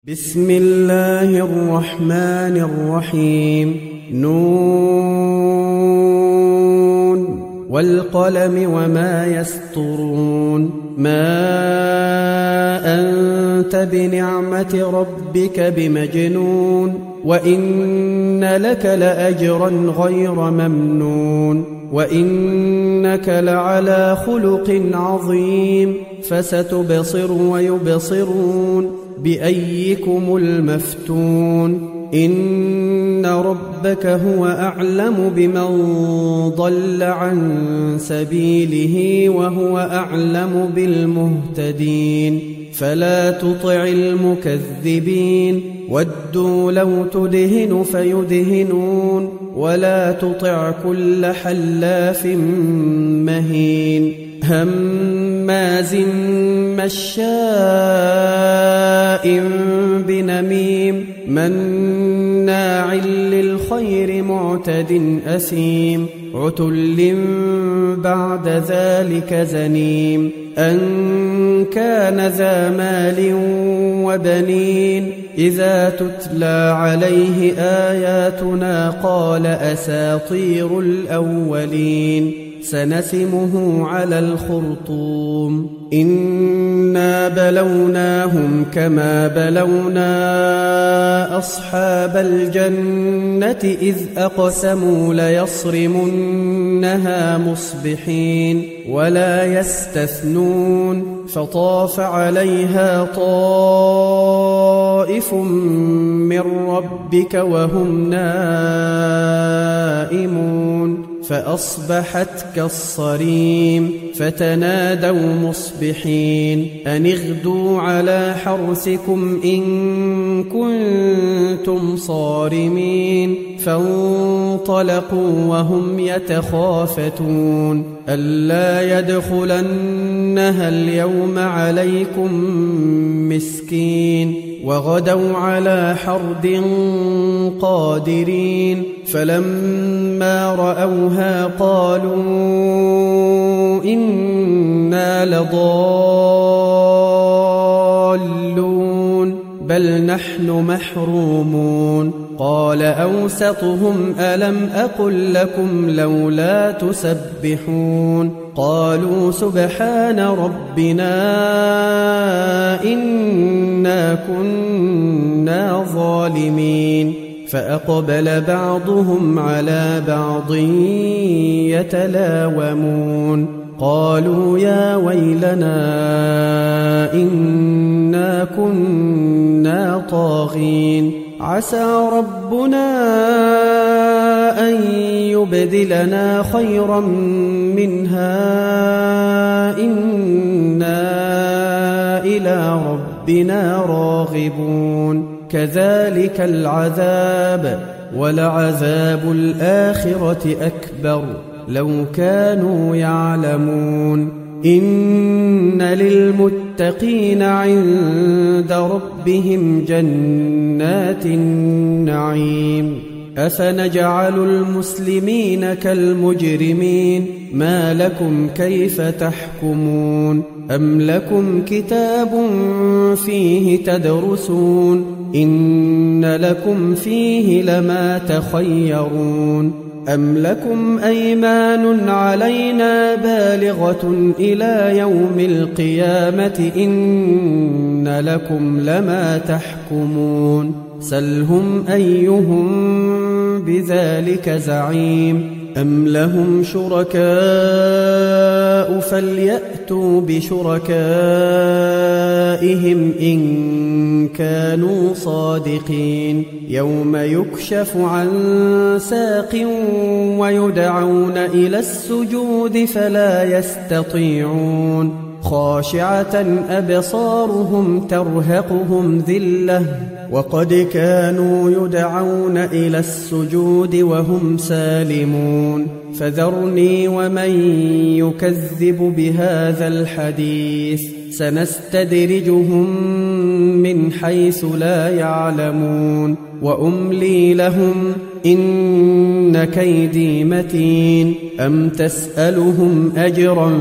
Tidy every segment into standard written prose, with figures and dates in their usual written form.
بسم الله الرحمن الرحيم نون والقلم وما يسطرون ما أنت بنعمة ربك بمجنون وإن لك لأجرا غير ممنون وإنك لعلى خلق عظيم فستبصر ويبصرون بأيكم المفتون إن ربك هو أعلم بمن ضل عن سبيله وهو أعلم بالمهتدين فلا تطع المكذبين ودوا لو تدهن فيدهنون ولا تطع كل حلاف مهين هماز مشاء بنميم مناع للخير معتد أثيم عتل بعد ذلك زنيم أن كان ذا مال وبنين إذا تتلى عليه آياتنا قال أساطير الأولين سنسمه على الخرطوم إنا بلوناهم كما بلونا أصحاب الجنة إذ أقسموا ليصرمنها مصبحين ولا يستثنون فطاف عليها طائف من ربك وهم نائمون فأصبحت كالصريم فتنادوا مصبحين أن اغدوا على حرثكم إن كنتم صارمين فانطلقوا وهم يتخافتون ألا يدخلنها اليوم عليكم مسكين وغدوا على حرد قادرين فلما رأوها قالوا إنا لضالون بل نحن محرومون قال أوسطهم ألم أقل لكم لولا تسبحون قالوا سبحان ربنا إنا كنا ظالمين فأقبل بعضهم على بعض يتلاومون قالوا يا ويلنا إنا كنا طاغين عسى ربنا أن يبدلنا خيرا منها إنا إلى ربنا راغبون كذلك العذاب ولعذاب الآخرة أكبر لو كانوا يعلمون إن للمتقين عند ربهم جنات النعيم أفنجعل المسلمين كالمجرمين ما لكم كيف تحكمون أم لكم كتاب فيه تدرسون إن لكم فيه لما تخيرون أم لكم أيمان علينا بالغة إلى يوم القيامة إن لكم لما تحكمون سلهم أيهم بذلك زعيم أم لهم شركاء فليأتوا بشركائهم إن كانوا صادقين يوم يكشف عن ساق ويدعون إلى السجود فلا يستطيعون خاشعة أبصارهم ترهقهم ذلة وقد كانوا يدعون إلى السجود وهم سالمون فذرني ومن يكذب بهذا الحديث سنستدرجهم من حيث لا يعلمون وأملي لهم إن كيدي متين أم تسألهم أجرا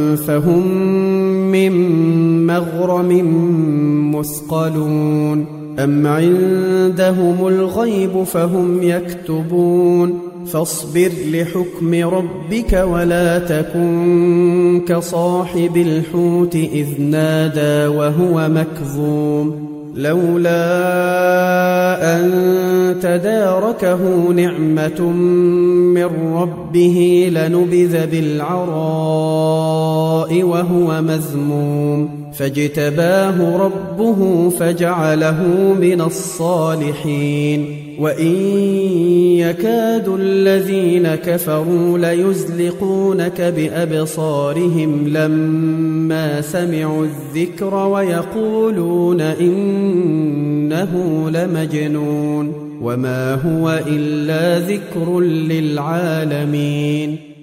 فهم من مغرم مثقلون أم عندهم الغيب فهم يكتبون فاصبر لحكم ربك ولا تكن كصاحب الحوت إذ نادى وهو مكظوم لولا أن تداركه نعمة من ربه لنبذ بالعراء وهو مذموم فاجتباه ربه فجعله من الصالحين وإن يكاد الذين كفروا ليزلقونك بأبصارهم لما سمعوا الذكر ويقولون إنه لمجنون وما هو إلا ذكر للعالمين